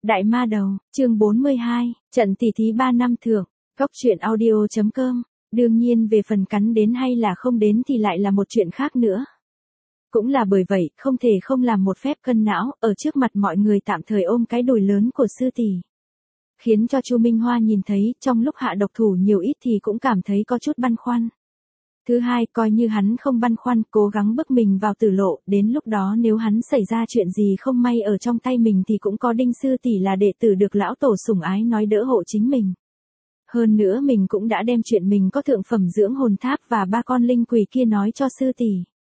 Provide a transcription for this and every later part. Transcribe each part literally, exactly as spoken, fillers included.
Đại ma đầu, chương bốn mươi hai, trận tỷ thí ba năm thưởng, góc truyện audio chấm com. Đương nhiên về phần cắn đến hay là không đến thì lại là một chuyện khác nữa. Cũng là bởi vậy, không thể không làm một phép cân não, ở trước mặt mọi người tạm thời ôm cái đùi lớn của sư tỷ. Khiến cho Chu Minh Hoa nhìn thấy, trong lúc hạ độc thủ nhiều ít thì cũng cảm thấy có chút băn khoăn. Thứ hai, coi như hắn không băn khoăn, cố gắng bước mình vào tử lộ, đến lúc đó nếu hắn xảy ra chuyện gì không may ở trong tay mình thì cũng có Đinh sư tỷ là đệ tử được lão tổ sủng ái nói đỡ hộ chính mình. Hơn nữa mình cũng đã đem chuyện mình có thượng phẩm dưỡng hồn tháp và ba con linh quỷ kia nói cho sư tỷ.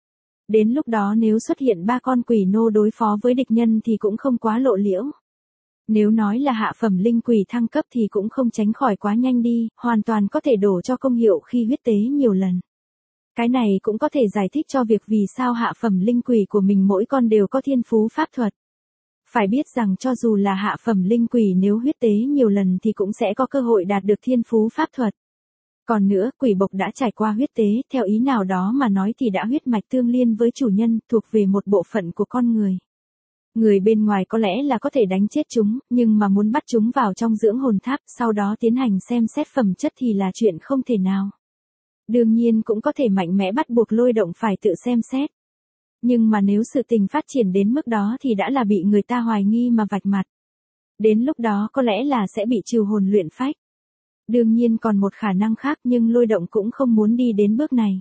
Đến lúc đó nếu xuất hiện ba con quỷ nô đối phó với địch nhân thì cũng không quá lộ liễu. Nếu nói là hạ phẩm linh quỷ thăng cấp thì cũng không tránh khỏi quá nhanh đi, hoàn toàn có thể đổ cho công hiệu khi huyết tế nhiều lần. Cái này cũng có thể giải thích cho việc vì sao hạ phẩm linh quỷ của mình mỗi con đều có thiên phú pháp thuật. Phải biết rằng cho dù là hạ phẩm linh quỷ nếu huyết tế nhiều lần thì cũng sẽ có cơ hội đạt được thiên phú pháp thuật. Còn nữa, quỷ bộc đã trải qua huyết tế, theo ý nào đó mà nói thì đã huyết mạch tương liên với chủ nhân, thuộc về một bộ phận của con người. Người bên ngoài có lẽ là có thể đánh chết chúng, nhưng mà muốn bắt chúng vào trong dưỡng hồn tháp, sau đó tiến hành xem xét phẩm chất thì là chuyện không thể nào. Đương nhiên cũng có thể mạnh mẽ bắt buộc Lôi Động phải tự xem xét. Nhưng mà nếu sự tình phát triển đến mức đó thì đã là bị người ta hoài nghi mà vạch mặt. Đến lúc đó có lẽ là sẽ bị trừ hồn luyện phách. Đương nhiên còn một khả năng khác nhưng Lôi Động cũng không muốn đi đến bước này.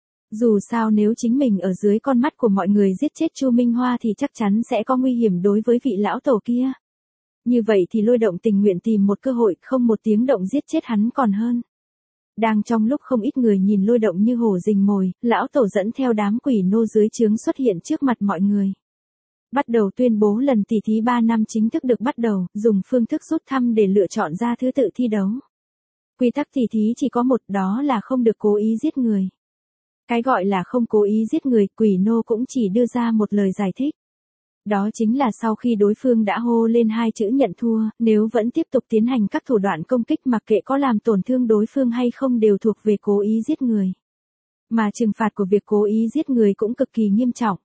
Dù sao nếu chính mình ở dưới con mắt của mọi người giết chết Chu Minh Hoa thì chắc chắn sẽ có nguy hiểm đối với vị lão tổ kia. Như vậy thì Lôi Động tình nguyện tìm một cơ hội không một tiếng động giết chết hắn còn hơn. Đang trong lúc không ít người nhìn Lôi Động như hổ rình mồi, lão tổ dẫn theo đám quỷ nô dưới trướng xuất hiện trước mặt mọi người. Bắt đầu tuyên bố lần tỷ thí ba năm chính thức được bắt đầu, dùng phương thức rút thăm để lựa chọn ra thứ tự thi đấu. Quy tắc tỷ thí chỉ có một, đó là không được cố ý giết người. Cái gọi là không cố ý giết người, quỷ nô cũng chỉ đưa ra một lời giải thích. Đó chính là sau khi đối phương đã hô lên hai chữ nhận thua, nếu vẫn tiếp tục tiến hành các thủ đoạn công kích mặc kệ có làm tổn thương đối phương hay không đều thuộc về cố ý giết người. Mà trừng phạt của việc cố ý giết người cũng cực kỳ nghiêm trọng.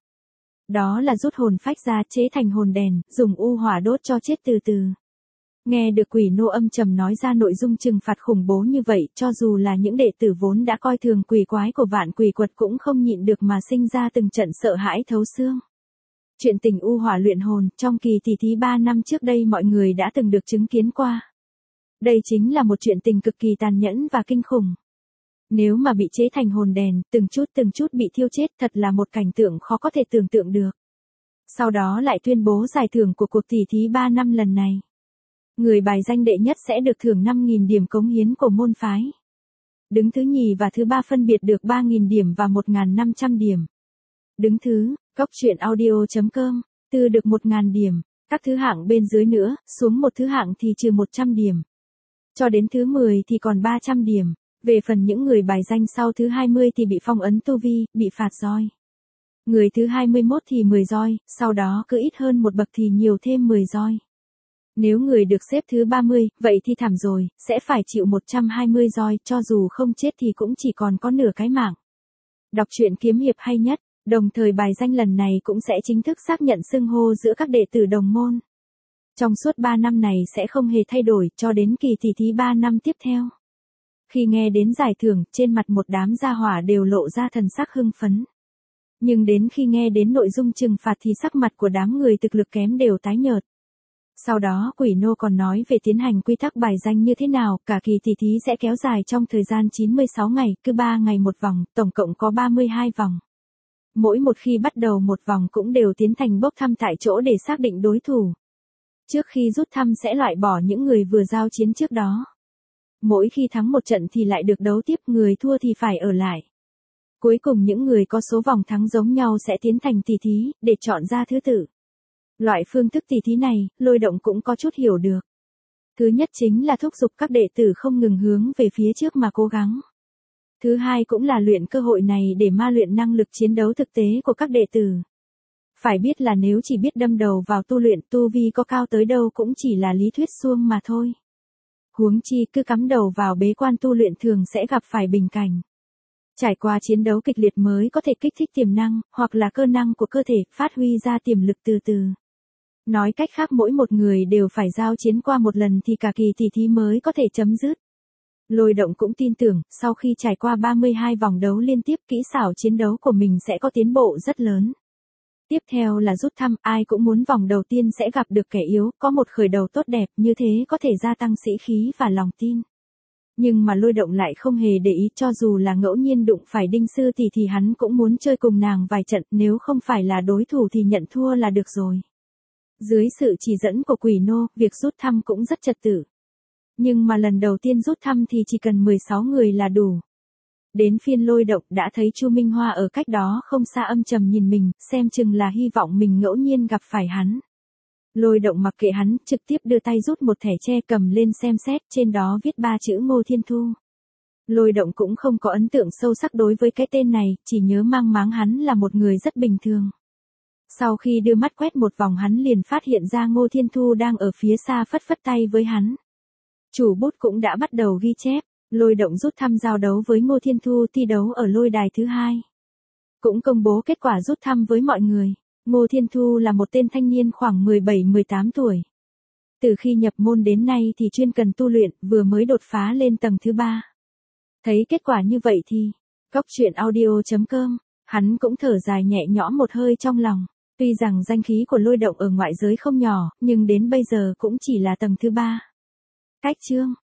Đó là rút hồn phách ra chế thành hồn đèn, dùng u hỏa đốt cho chết từ từ. Nghe được quỷ nô âm trầm nói ra nội dung trừng phạt khủng bố như vậy, cho dù là những đệ tử vốn đã coi thường quỷ quái của Vạn Quỷ Quật cũng không nhịn được mà sinh ra từng trận sợ hãi thấu xương. Chuyện tình u hỏa luyện hồn, trong kỳ tỷ thí ba năm trước đây mọi người đã từng được chứng kiến qua. Đây chính là một chuyện tình cực kỳ tàn nhẫn và kinh khủng. Nếu mà bị chế thành hồn đèn, từng chút từng chút bị thiêu chết thật là một cảnh tượng khó có thể tưởng tượng được. Sau đó lại tuyên bố giải thưởng của cuộc tỷ thí ba năm lần này. Người bài danh đệ nhất sẽ được thưởng năm nghìn điểm cống hiến của môn phái. Đứng thứ nhì và thứ ba phân biệt được ba nghìn điểm và một nghìn năm trăm điểm. Đứng thứ, góc truyện audio chấm com, tư được một nghìn điểm, các thứ hạng bên dưới nữa, xuống một thứ hạng thì trừ một trăm điểm. Cho đến thứ mười thì còn ba trăm điểm, về phần những người bài danh sau thứ hai mươi thì bị phong ấn tu vi, bị phạt roi. Người thứ hai mươi mốt thì mười roi, sau đó cứ ít hơn một bậc thì nhiều thêm mười roi. Nếu người được xếp thứ ba mươi, vậy thì thảm rồi, sẽ phải chịu một trăm hai mươi roi, cho dù không chết thì cũng chỉ còn có nửa cái mạng. Đọc truyện kiếm hiệp hay nhất, đồng thời bài danh lần này cũng sẽ chính thức xác nhận xưng hô giữa các đệ tử đồng môn. Trong suốt ba năm này sẽ không hề thay đổi cho đến kỳ tỷ thí ba năm tiếp theo. Khi nghe đến giải thưởng, trên mặt một đám gia hỏa đều lộ ra thần sắc hưng phấn. Nhưng đến khi nghe đến nội dung trừng phạt thì sắc mặt của đám người thực lực kém đều tái nhợt. Sau đó quỷ nô còn nói về tiến hành quy tắc bài danh như thế nào, cả kỳ tỷ thí sẽ kéo dài trong thời gian chín mươi sáu ngày, cứ ba ngày một vòng, tổng cộng có ba mươi hai vòng. Mỗi một khi bắt đầu một vòng cũng đều tiến hành bốc thăm tại chỗ để xác định đối thủ. Trước khi rút thăm sẽ loại bỏ những người vừa giao chiến trước đó. Mỗi khi thắng một trận thì lại được đấu tiếp, người thua thì phải ở lại. Cuối cùng những người có số vòng thắng giống nhau sẽ tiến hành tỷ thí, để chọn ra thứ tự. Loại phương thức tỷ thí này, Lôi Động cũng có chút hiểu được. Thứ nhất chính là thúc giục các đệ tử không ngừng hướng về phía trước mà cố gắng. Thứ hai cũng là luyện cơ hội này để ma luyện năng lực chiến đấu thực tế của các đệ tử. Phải biết là nếu chỉ biết đâm đầu vào tu luyện, tu vi có cao tới đâu cũng chỉ là lý thuyết suông mà thôi. Huống chi cứ cắm đầu vào bế quan tu luyện thường sẽ gặp phải bình cảnh. Trải qua chiến đấu kịch liệt mới có thể kích thích tiềm năng, hoặc là cơ năng của cơ thể, phát huy ra tiềm lực từ từ. Nói cách khác mỗi một người đều phải giao chiến qua một lần thì cả kỳ tỷ thí mới có thể chấm dứt. Lôi Động cũng tin tưởng, sau khi trải qua ba mươi hai vòng đấu liên tiếp, kỹ xảo chiến đấu của mình sẽ có tiến bộ rất lớn. Tiếp theo là rút thăm, ai cũng muốn vòng đầu tiên sẽ gặp được kẻ yếu, có một khởi đầu tốt đẹp, như thế có thể gia tăng sĩ khí và lòng tin. Nhưng mà Lôi Động lại không hề để ý, cho dù là ngẫu nhiên đụng phải Đinh Sư Tỷ thì hắn cũng muốn chơi cùng nàng vài trận, nếu không phải là đối thủ thì nhận thua là được rồi. Dưới sự chỉ dẫn của Quỷ Nô, việc rút thăm cũng rất trật tự. Nhưng mà lần đầu tiên rút thăm thì chỉ cần mười sáu người là đủ. Đến phiên Lôi Động đã thấy Chu Minh Hoa ở cách đó không xa âm trầm nhìn mình, xem chừng là hy vọng mình ngẫu nhiên gặp phải hắn. Lôi Động mặc kệ hắn, trực tiếp đưa tay rút một thẻ tre cầm lên xem xét, trên đó viết ba chữ Ngô Thiên Thu. Lôi Động cũng không có ấn tượng sâu sắc đối với cái tên này, chỉ nhớ mang máng hắn là một người rất bình thường. Sau khi đưa mắt quét một vòng hắn liền phát hiện ra Ngô Thiên Thu đang ở phía xa phất phất tay với hắn. Chủ bút cũng đã bắt đầu ghi chép, Lôi Động rút thăm giao đấu với Ngô Thiên Thu thi đấu ở lôi đài thứ hai. Cũng công bố kết quả rút thăm với mọi người. Ngô Thiên Thu là một tên thanh niên khoảng mười bảy mười tám tuổi. Từ khi nhập môn đến nay thì chuyên cần tu luyện, vừa mới đột phá lên tầng thứ ba. Thấy kết quả như vậy thì, Cóc Truyện Audio chấm com, hắn cũng thở dài nhẹ nhõm một hơi trong lòng. Tuy rằng danh khí của Lôi Động ở ngoại giới không nhỏ, nhưng đến bây giờ cũng chỉ là tầng thứ ba. Cách chương